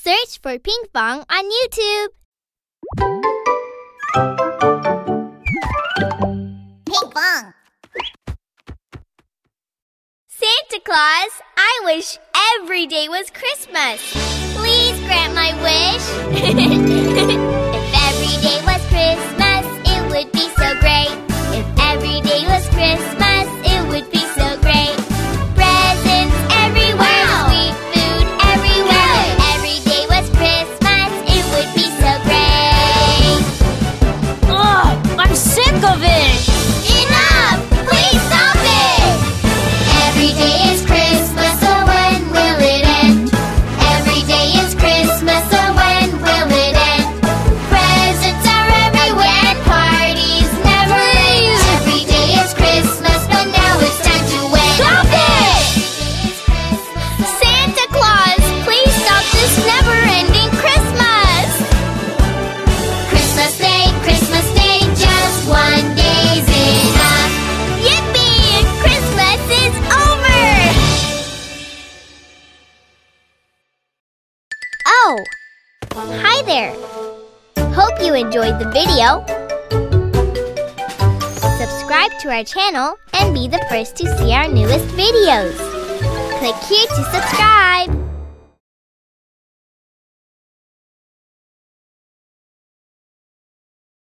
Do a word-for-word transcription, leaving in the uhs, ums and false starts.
Search for Pinkfong on YouTube. Pinkfong. Santa Claus, I wish every day was Christmas. Please grant my wish. If every day was Christmas, it would be so great. If every day was Christmas, it would be so great. Presents everywhere, Wow. sweet food everywhere. Yes. If every day was Christmas, it would be so great. Ugh, I'm sick of it! Enough! Please stop it! Every day is Christmas, so when will it end? Every day is Christmas, so when will it end? Presents are everywhere and parties never end. Every day is Christmas, but now it's time to end. Stop it! Santa Claus, please stop this never-ending Christmas! Christmas Day, Christmas Day, just one day's enough. Yippee! Christmas is over! Oh! Hi there! Hope you enjoyed the video. Subscribe to our channel and be the first to see our newest videos. Click here to subscribe.